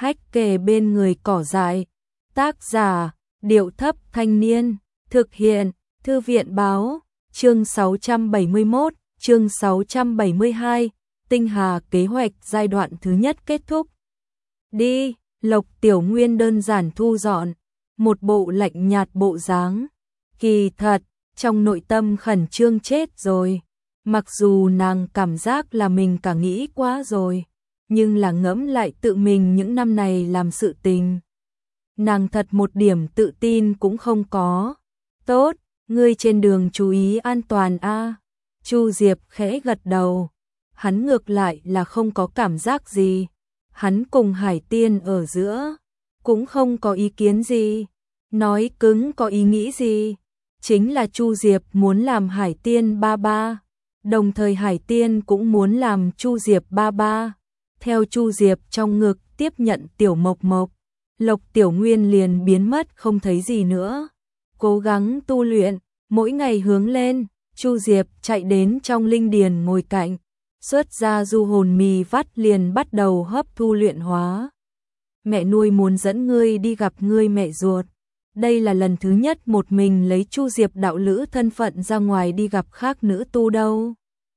hách kề bên người cỏ dại. Tác giả, Điệu Thấp Thanh Niên. Thực hiện, Thư viện Báo. Chương 671, chương 672. Tinh Hà kế hoạch giai đoạn thứ nhất kết thúc. Đi, Lộc Tiểu Nguyên đơn giản thu dọn, một bộ lạnh nhạt bộ dáng. Kỳ thật, trong nội tâm khẩn trương chết rồi. Mặc dù nàng cảm giác là mình cả nghĩ quá rồi, nhưng là ngẫm lại tự mình những năm này làm sự tình. Nàng thật một điểm tự tin cũng không có. Tốt, ngươi trên đường chú ý an toàn a. Chu Diệp khẽ gật đầu. Hắn ngược lại là không có cảm giác gì. Hắn cùng Hải Tiên ở giữa, cũng không có ý kiến gì. Nói cứng có ý nghĩ gì. Chính là Chu Diệp muốn làm Hải Tiên ba ba. Đồng thời Hải Tiên cũng muốn làm Chu Diệp ba ba. Theo Chu Diệp trong ngực tiếp nhận Tiểu Mộc Mộc, Lộc Tiểu Nguyên liền biến mất không thấy gì nữa. Cố gắng tu luyện, mỗi ngày hướng lên. Chu Diệp chạy đến trong linh điền ngồi cạnh, xuất ra du hồn mì vắt liền bắt đầu hấp thu luyện hóa. Mẹ nuôi muốn dẫn ngươi đi gặp ngươi mẹ ruột. Đây là lần thứ nhất một mình lấy Chu Diệp đạo lữ thân phận ra ngoài đi gặp khác nữ tu đâu.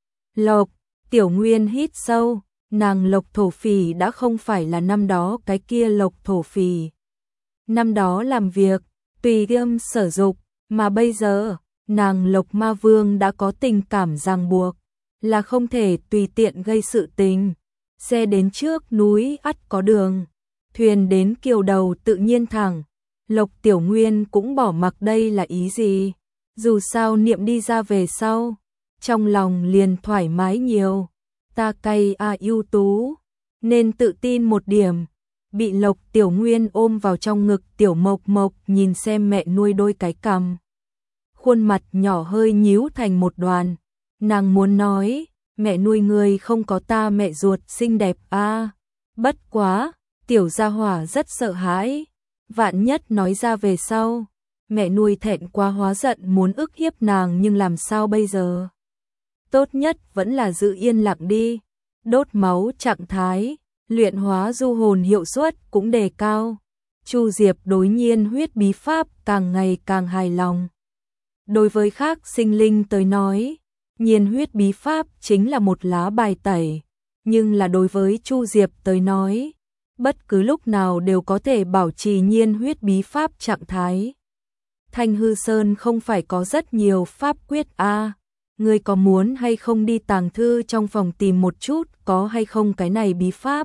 Lộc Tiểu Nguyên hít sâu, nàng Lộc thổ phỉ đã không phải là năm đó cái kia Lộc thổ phỉ. Năm đó làm việc, tùy tiêm sở dục, mà bây giờ, nàng Lộc Ma Vương đã có tình cảm ràng buộc, là không thể tùy tiện gây sự tình. Xe đến trước núi ắt có đường, thuyền đến kiều đầu tự nhiên thẳng. Lộc Tiểu Nguyên cũng bỏ mặc đây là ý gì, dù sao niệm đi ra về sau, trong lòng liền thoải mái nhiều. Ta cay ưu tú, nên tự tin một điểm. Bị Lộc Tiểu Nguyên ôm vào trong ngực Tiểu Mộc Mộc nhìn xem mẹ nuôi đôi cái cằm. Khuôn mặt nhỏ hơi nhíu thành một đoàn. Nàng muốn nói, mẹ nuôi người không có ta mẹ ruột xinh đẹp a. Bất quá, Tiểu gia hỏa rất sợ hãi. Vạn nhất nói ra về sau, mẹ nuôi thẹn quá hóa giận muốn ức hiếp nàng nhưng làm sao bây giờ? Tốt nhất vẫn là giữ yên lặng đi. Đốt máu trạng thái, luyện hóa du hồn hiệu suất cũng đề cao. Chu Diệp đối nhiên huyết bí pháp càng ngày càng hài lòng. Đối với khác sinh linh tới nói, nhiên huyết bí pháp chính là một lá bài tẩy, nhưng là đối với Chu Diệp tới nói, bất cứ lúc nào đều có thể bảo trì nhiên huyết bí pháp trạng thái. Thanh Hư Sơn không phải có rất nhiều pháp quyết a. Ngươi có muốn hay không đi tàng thư trong phòng tìm một chút có hay không cái này bí pháp?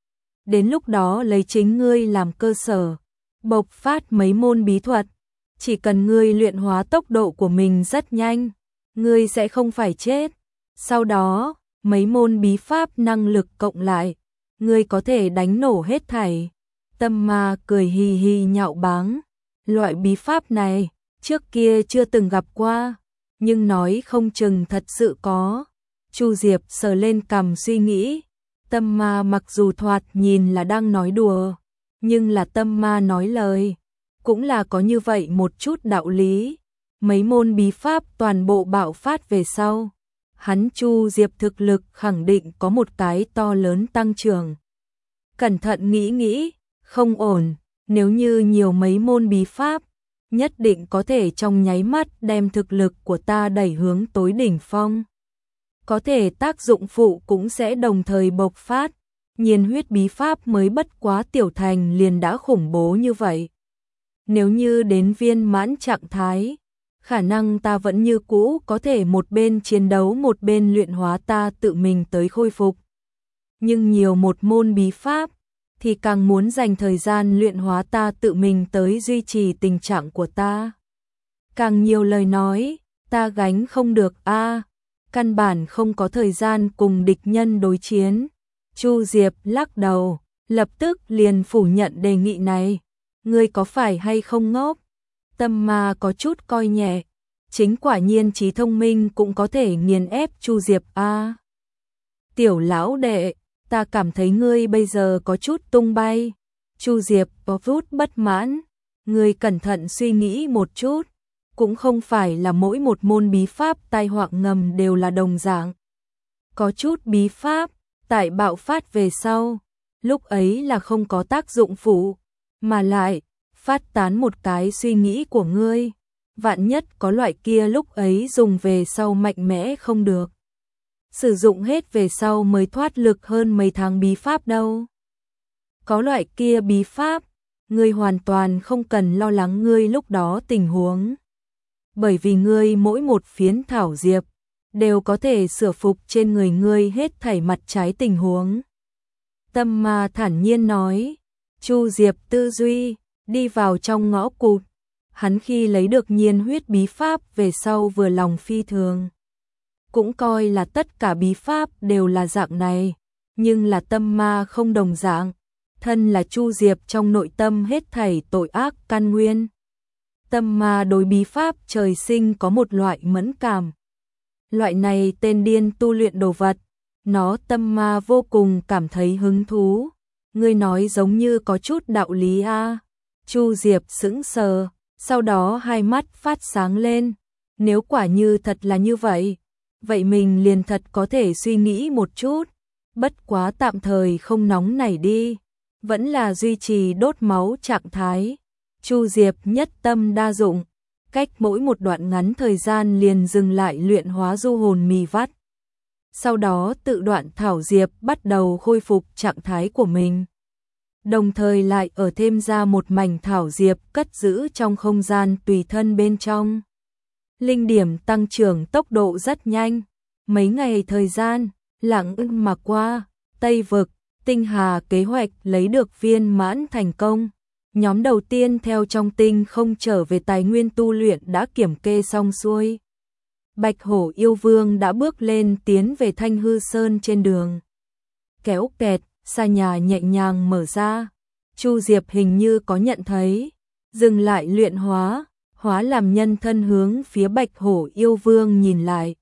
Đến lúc đó lấy chính ngươi làm cơ sở, bộc phát mấy môn bí thuật. Chỉ cần ngươi luyện hóa tốc độ của mình rất nhanh, ngươi sẽ không phải chết. Sau đó, mấy môn bí pháp năng lực cộng lại, ngươi có thể đánh nổ hết thảy. Tâm Ma cười hì hì nhạo báng. Loại bí pháp này, trước kia chưa từng gặp qua, nhưng nói không chừng thật sự có. Chu Diệp sờ lên cằm suy nghĩ. Tâm Ma mặc dù thoạt nhìn là đang nói đùa, nhưng là Tâm Ma nói lời, cũng là có như vậy một chút đạo lý. Mấy môn bí pháp toàn bộ bạo phát về sau, hắn Chu Diệp thực lực khẳng định có một cái to lớn tăng trưởng. Cẩn thận nghĩ nghĩ, không ổn, nếu như nhiều mấy môn bí pháp, nhất định có thể trong nháy mắt đem thực lực của ta đẩy hướng tối đỉnh phong. Có thể tác dụng phụ cũng sẽ đồng thời bộc phát. Nhiên huyết bí pháp mới bất quá tiểu thành liền đã khủng bố như vậy. Nếu như đến viên mãn trạng thái, khả năng ta vẫn như cũ có thể một bên chiến đấu một bên luyện hóa ta tự mình tới khôi phục. Nhưng nhiều một môn bí pháp, thì càng muốn dành thời gian luyện hóa ta tự mình tới duy trì tình trạng của ta. Càng nhiều lời nói, ta gánh không được a. Căn bản không có thời gian cùng địch nhân đối chiến. Chu Diệp lắc đầu, lập tức liền phủ nhận đề nghị này. Ngươi có phải hay không ngốc? Tâm Ma có chút coi nhẹ. Chính quả nhiên trí thông minh cũng có thể nghiền ép Chu Diệp a. Tiểu lão đệ, ta cảm thấy ngươi bây giờ có chút tung bay. Chu Diệp có chút bất mãn. Ngươi cẩn thận suy nghĩ một chút. Cũng không phải là mỗi một môn bí pháp tai họa ngầm đều là đồng dạng. Có chút bí pháp, tại bạo phát về sau, lúc ấy là không có tác dụng phụ, mà lại phát tán một cái suy nghĩ của ngươi. Vạn nhất có loại kia lúc ấy dùng về sau mạnh mẽ không được. Sử dụng hết về sau mới thoát lực hơn mấy tháng bí pháp đâu. Có loại kia bí pháp, ngươi hoàn toàn không cần lo lắng ngươi lúc đó tình huống. Bởi vì ngươi mỗi một phiến thảo diệp đều có thể sửa phục trên người ngươi hết thảy mặt trái tình huống. Tâm Ma thản nhiên nói. Chu Diệp tư duy đi vào trong ngõ cụt. Hắn khi lấy được nhiên huyết bí pháp về sau vừa lòng phi thường. Cũng coi là tất cả bí pháp đều là dạng này, nhưng là Tâm Ma không đồng dạng. Thân là Chu Diệp trong nội tâm hết thảy tội ác căn nguyên. Tâm Ma đối bí pháp trời sinh có một loại mẫn cảm. Loại này tên điên tu luyện đồ vật, nó Tâm Ma vô cùng cảm thấy hứng thú. Ngươi nói giống như có chút đạo lý a. Chu Diệp sững sờ, sau đó hai mắt phát sáng lên. Nếu quả như thật là như vậy, vậy mình liền thật có thể suy nghĩ một chút. Bất quá tạm thời không nóng nảy đi, vẫn là duy trì đốt máu trạng thái. Chu Diệp nhất tâm đa dụng, cách mỗi một đoạn ngắn thời gian liền dừng lại luyện hóa du hồn mì vắt. Sau đó tự đoạn thảo diệp bắt đầu khôi phục trạng thái của mình. Đồng thời lại ở thêm ra một mảnh thảo diệp cất giữ trong không gian tùy thân bên trong. Linh điểm tăng trưởng tốc độ rất nhanh. Mấy ngày thời gian, lặng ưng mà qua, Tây Vực, Tinh Hà kế hoạch lấy được viên mãn thành công. Nhóm đầu tiên theo trong tinh không trở về tài nguyên tu luyện đã kiểm kê xong xuôi. Bạch Hổ yêu vương đã bước lên tiến về Thanh Hư Sơn trên đường. Kéo kẹt, xa nhà nhẹ nhàng mở ra. Chu Diệp hình như có nhận thấy, dừng lại luyện hóa, hóa làm nhân thân hướng phía Bạch Hổ yêu vương nhìn lại.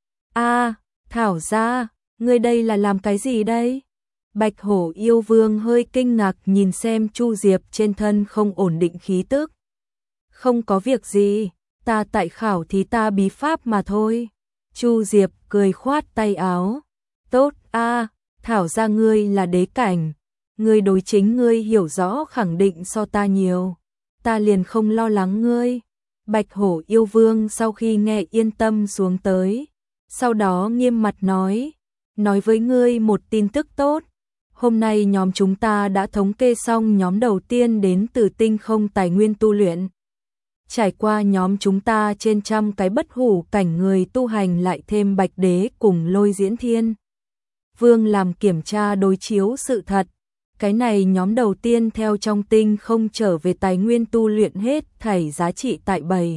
A, Thảo gia, ngươi đây là làm cái gì đây? Bạch Hổ yêu vương hơi kinh ngạc nhìn xem Chu Diệp trên thân không ổn định khí tức. Không có việc gì, ta tại khảo thí ta bí pháp mà thôi. Chu Diệp cười khoát tay áo. Tốt a, Thảo gia ngươi là đế cảnh, ngươi đối chính ngươi hiểu rõ khẳng định so ta nhiều, ta liền không lo lắng ngươi. Bạch Hổ yêu vương sau khi nghe yên tâm xuống tới, sau đó nghiêm mặt nói với ngươi một tin tức tốt. Hôm nay nhóm chúng ta đã thống kê xong nhóm đầu tiên đến từ tinh không tài nguyên tu luyện. Trải qua nhóm chúng ta trên trăm cái bất hủ cảnh người tu hành lại thêm Bạch Đế cùng Lôi Diễn Thiên Vương làm kiểm tra đối chiếu sự thật. Cái này nhóm đầu tiên theo trong tinh không trở về tài nguyên tu luyện hết thảy giá trị tại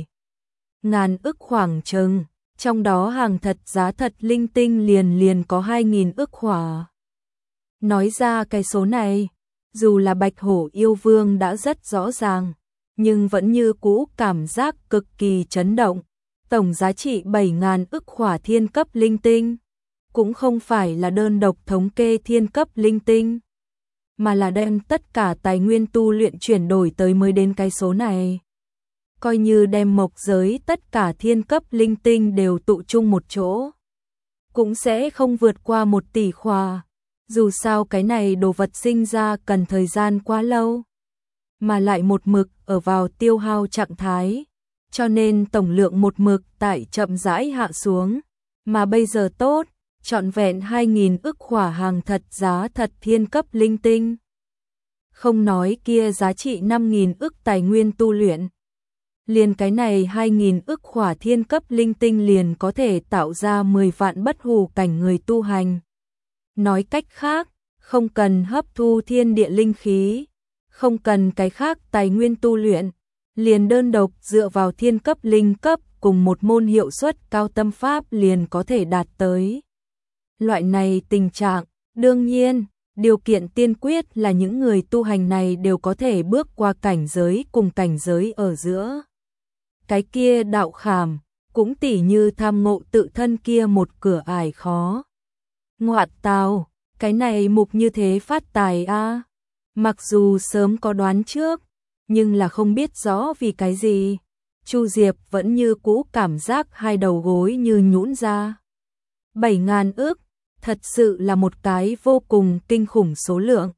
7.000 ức khoảng chừng, trong đó hàng thật giá thật linh tinh liền có 2.000 ức hỏa. Nói ra cái số này, dù là Bạch Hổ yêu vương đã rất rõ ràng, nhưng vẫn như cũ cảm giác cực kỳ chấn động. Tổng giá trị 7.000 ức hỏa thiên cấp linh tinh, cũng không phải là đơn độc thống kê thiên cấp linh tinh, mà là đem tất cả tài nguyên tu luyện chuyển đổi tới mới đến cái số này. Coi như đem mộc giới tất cả thiên cấp linh tinh đều tụ chung một chỗ, cũng sẽ không vượt qua 1 tỷ khỏa. Dù sao cái này đồ vật sinh ra cần thời gian quá lâu, mà lại một mực ở vào tiêu hao trạng thái, cho nên tổng lượng một mực tại chậm rãi hạ xuống, mà bây giờ tốt, trọn vẹn 2.000 ức hỏa hàng thật giá thật thiên cấp linh tinh. Không nói kia giá trị 5.000 ức tài nguyên tu luyện, liền cái này 2.000 ức hỏa thiên cấp linh tinh liền có thể tạo ra 10 vạn bất hủ cảnh người tu hành. Nói cách khác, không cần hấp thu thiên địa linh khí, không cần cái khác tài nguyên tu luyện, liền đơn độc dựa vào thiên cấp linh cấp cùng một môn hiệu suất cao tâm pháp liền có thể đạt tới. Loại này tình trạng, đương nhiên, điều kiện tiên quyết là những người tu hành này đều có thể bước qua cảnh giới cùng cảnh giới ở giữa. Cái kia đạo khảm, cũng tỉ như tham ngộ tự thân kia một cửa ải khó. Ngoạn tào, cái này mục như thế phát tài a. Mặc dù sớm có đoán trước, nhưng là không biết rõ vì cái gì, Chu Diệp vẫn như cũ cảm giác hai đầu gối như nhũn ra. 7.000 ức, thật sự là một cái vô cùng kinh khủng số lượng,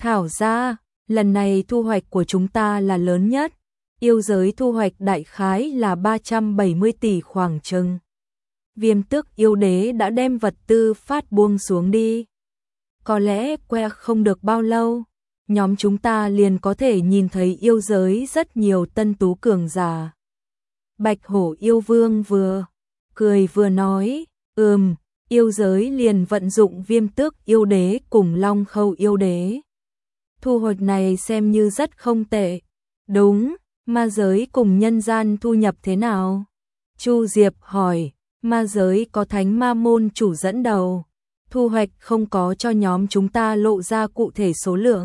Thảo ra, lần này thu hoạch của chúng ta là lớn nhất. Yêu giới thu hoạch đại khái là 370 tỷ khoảng chừng. Viêm Tước yêu đế đã đem vật tư phát buông xuống đi. Có lẽ qua không được bao lâu, nhóm chúng ta liền có thể nhìn thấy yêu giới rất nhiều tân tú cường giả. Bạch Hổ yêu vương vừa cười vừa nói, yêu giới liền vận dụng Viêm Tước yêu đế cùng Long Khâu yêu đế. Thu hoạch này xem như rất không tệ. Đúng, ma giới cùng nhân gian thu nhập thế nào? Chu Diệp hỏi, ma giới có thánh ma môn chủ dẫn đầu. Thu hoạch không có cho nhóm chúng ta lộ ra cụ thể số lượng.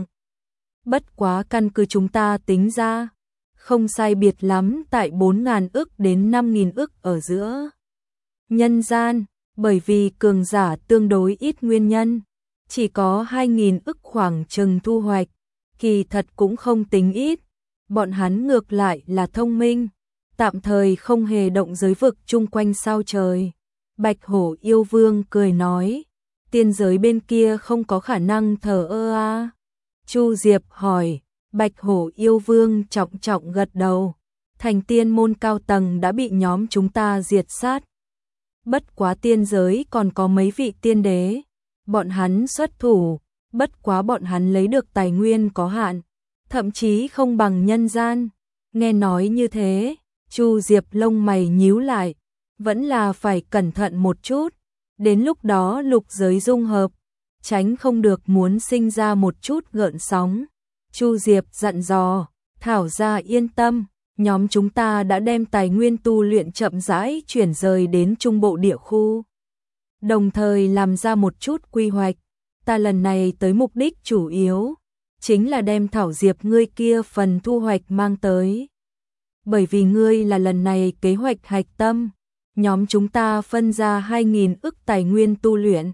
Bất quá căn cứ chúng ta tính ra, không sai biệt lắm tại 4.000 ức đến 5.000 ức ở giữa. Nhân gian, bởi vì cường giả tương đối ít nguyên nhân, chỉ có 2.000 ức khoảng chừng thu hoạch, kỳ thật cũng không tính ít. Bọn hắn ngược lại là thông minh, tạm thời không hề động giới vực chung quanh sao trời. Bạch Hổ yêu vương cười nói, tiên giới bên kia không có khả năng thờ ơ à? Chu Diệp hỏi, Bạch Hổ yêu vương trọng trọng gật đầu, thành tiên môn cao tầng đã bị nhóm chúng ta diệt sát. Bất quá tiên giới còn có mấy vị tiên đế, bọn hắn xuất thủ, bất quá bọn hắn lấy được tài nguyên có hạn, thậm chí không bằng nhân gian. Nghe nói như thế, Chu Diệp lông mày nhíu lại, vẫn là phải cẩn thận một chút, đến lúc đó lục giới dung hợp, tránh không được muốn sinh ra một chút gợn sóng. Chu Diệp dặn dò, Thảo gia yên tâm, nhóm chúng ta đã đem tài nguyên tu luyện chậm rãi chuyển rời đến trung bộ địa khu. Đồng thời làm ra một chút quy hoạch, ta lần này tới mục đích chủ yếu, chính là đem Thảo Diệp ngươi kia phần thu hoạch mang tới. Bởi vì ngươi là lần này kế hoạch hạch tâm, nhóm chúng ta phân ra 2.000 ức tài nguyên tu luyện.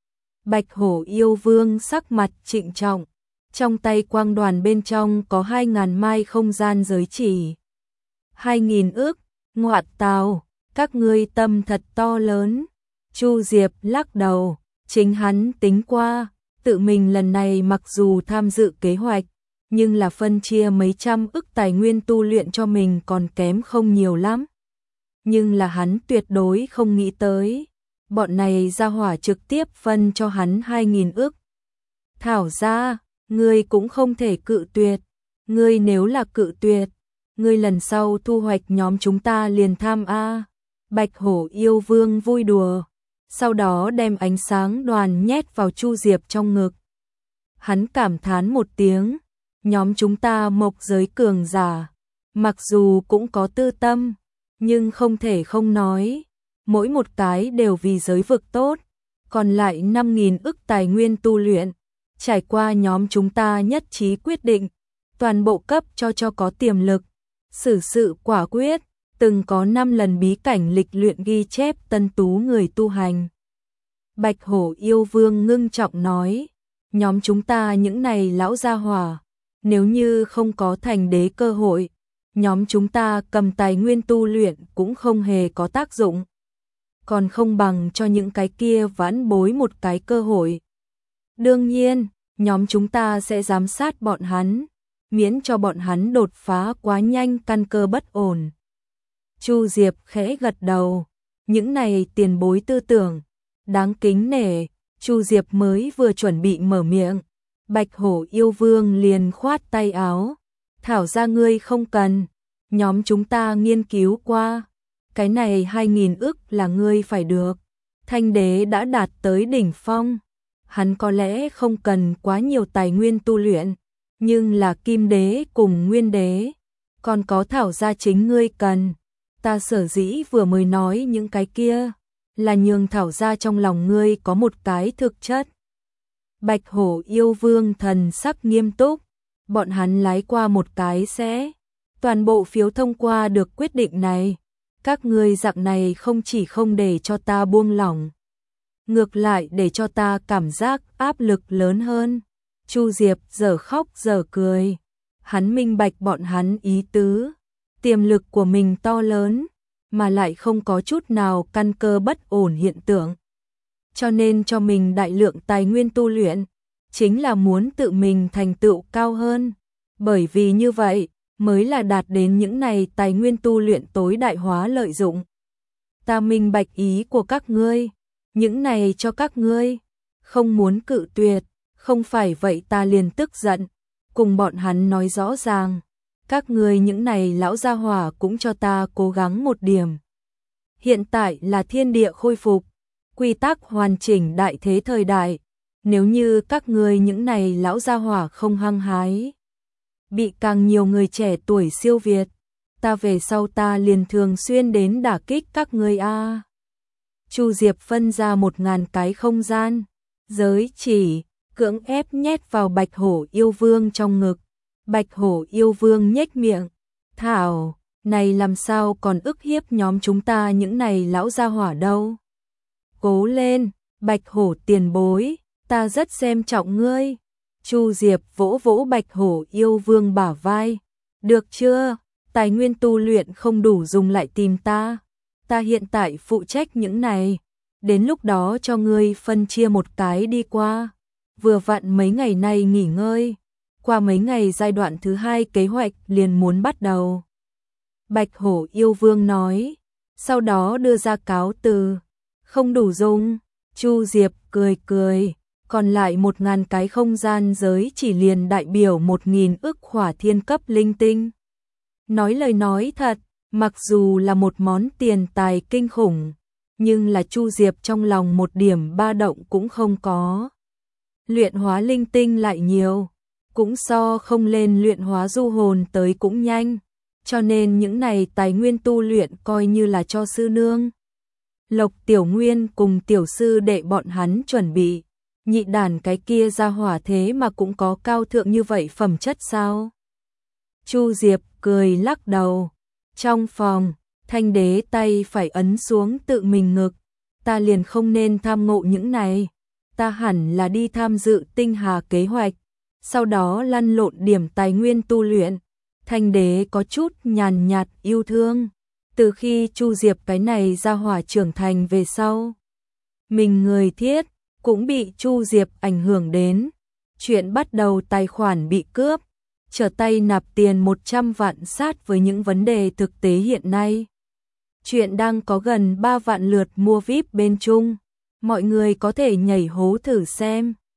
Bạch Hổ yêu vương sắc mặt trịnh trọng, trong tay quang đoàn bên trong có 2.000 mai không gian giới chỉ. 2.000 ức, ngoại tào, các ngươi tâm thật to lớn. Chu Diệp lắc đầu, chính hắn tính qua, tự mình lần này mặc dù tham dự kế hoạch, nhưng là phân chia mấy trăm ức tài nguyên tu luyện cho mình còn kém không nhiều lắm. Nhưng là hắn tuyệt đối không nghĩ tới, bọn này ra hỏa trực tiếp phân cho hắn 2.000 ức. Thảo ra, ngươi cũng không thể cự tuyệt, ngươi nếu là cự tuyệt, ngươi lần sau thu hoạch nhóm chúng ta liền tham a. Bạch Hổ yêu vương vui đùa, sau đó đem ánh sáng đoàn nhét vào Chu Diệp trong ngực. Hắn cảm thán một tiếng, nhóm chúng ta mộc giới cường giả, mặc dù cũng có tư tâm, nhưng không thể không nói, mỗi một cái đều vì giới vực tốt, còn lại 5.000 ức tài nguyên tu luyện, trải qua nhóm chúng ta nhất trí quyết định, toàn bộ cấp cho có tiềm lực, xử sự quả quyết, từng có 5 lần bí cảnh lịch luyện ghi chép tân tú người tu hành. Bạch Hổ yêu vương ngưng trọng nói, nhóm chúng ta những này lão gia hỏa, nếu như không có thành đế cơ hội, nhóm chúng ta cầm tài nguyên tu luyện cũng không hề có tác dụng, còn không bằng cho những cái kia vãn bối một cái cơ hội. Đương nhiên, nhóm chúng ta sẽ giám sát bọn hắn, miễn cho bọn hắn đột phá quá nhanh căn cơ bất ổn. Chu Diệp khẽ gật đầu, những này tiền bối tư tưởng, đáng kính nể. Chu Diệp mới vừa chuẩn bị mở miệng, Bạch Hổ yêu vương liền khoát tay áo, Thảo ra ngươi không cần, nhóm chúng ta nghiên cứu qua, cái này 2.000 ức là ngươi phải được. Thanh đế đã đạt tới đỉnh phong, hắn có lẽ không cần quá nhiều tài nguyên tu luyện, nhưng là kim đế cùng nguyên đế, còn có Thảo gia chính ngươi cần. Ta sở dĩ vừa mới nói những cái kia, là nhường Thảo gia trong lòng ngươi có một cái thực chất. Bạch Hổ yêu vương thần sắc nghiêm túc, bọn hắn lái qua một cái sẽ, toàn bộ phiếu thông qua được quyết định này. Các ngươi dạng này không chỉ không để cho ta buông lỏng, ngược lại để cho ta cảm giác áp lực lớn hơn. Chu Diệp giờ khóc giờ cười, hắn minh bạch bọn hắn ý tứ, tiềm lực của mình to lớn, mà lại không có chút nào căn cơ bất ổn hiện tượng. Cho nên cho mình đại lượng tài nguyên tu luyện, chính là muốn tự mình thành tựu cao hơn, bởi vì như vậy mới là đạt đến những này tài nguyên tu luyện tối đại hóa lợi dụng. Ta minh bạch ý của các ngươi, những này cho các ngươi, không muốn cự tuyệt, không phải vậy ta liền tức giận, cùng bọn hắn nói rõ ràng, các ngươi những này lão gia hỏa cũng cho ta cố gắng một điểm. Hiện tại là thiên địa khôi phục, quy tắc hoàn chỉnh đại thế thời đại, nếu như các ngươi những này lão gia hỏa không hăng hái, bị càng nhiều người trẻ tuổi siêu việt, ta về sau ta liền thường xuyên đến đả kích các ngươi a. Chu Diệp phân ra 1000 cái không gian, giới chỉ, cưỡng ép nhét vào Bạch Hổ Yêu Vương trong ngực. Bạch Hổ Yêu Vương nhếch miệng, thảo, này làm sao còn ức hiếp nhóm chúng ta những này lão gia hỏa đâu. Cố lên, Bạch Hổ tiền bối, ta rất xem trọng ngươi. Chu Diệp vỗ vỗ Bạch Hổ Yêu Vương bả vai. Được chưa, tài nguyên tu luyện không đủ dùng lại tìm ta. Ta hiện tại phụ trách những này. Đến lúc đó cho ngươi phân chia một cái đi qua. Vừa vặn mấy ngày nay nghỉ ngơi. Qua mấy ngày giai đoạn thứ 2 kế hoạch liền muốn bắt đầu. Bạch Hổ Yêu Vương nói. Sau đó đưa ra cáo từ. Không đủ dùng. Chu Diệp cười cười. Còn lại 1000 cái không gian giới chỉ liền đại biểu 1000 ức khỏa thiên cấp linh tinh. Nói lời nói thật, mặc dù là một món tiền tài kinh khủng, nhưng là Chu Diệp trong lòng một điểm ba động cũng không có. Luyện hóa linh tinh lại nhiều, cũng so không lên luyện hóa du hồn tới cũng nhanh, cho nên những này tài nguyên tu luyện coi như là cho sư nương. Lộc Tiểu Nguyên cùng tiểu sư đệ bọn hắn chuẩn bị. Nhị đàn cái kia ra hỏa thế mà cũng có cao thượng như vậy phẩm chất sao? Chu Diệp cười lắc đầu. Trong phòng, Thanh Đế tay phải ấn xuống tự mình ngực. Ta liền không nên tham ngộ những này. Ta hẳn là đi tham dự tinh hà kế hoạch. Sau đó lăn lộn điểm tài nguyên tu luyện. Thanh Đế có chút nhàn nhạt yêu thương. Từ khi Chu Diệp cái này ra hỏa trưởng thành về sau. Mình người thiết. Cũng bị Chu Diệp ảnh hưởng đến. Chuyện bắt đầu tài khoản bị cướp, trở tay nạp tiền 100 vạn sát với những vấn đề thực tế hiện nay. Chuyện đang có gần 3 vạn lượt mua VIP bên Trung. Mọi người có thể nhảy hố thử xem.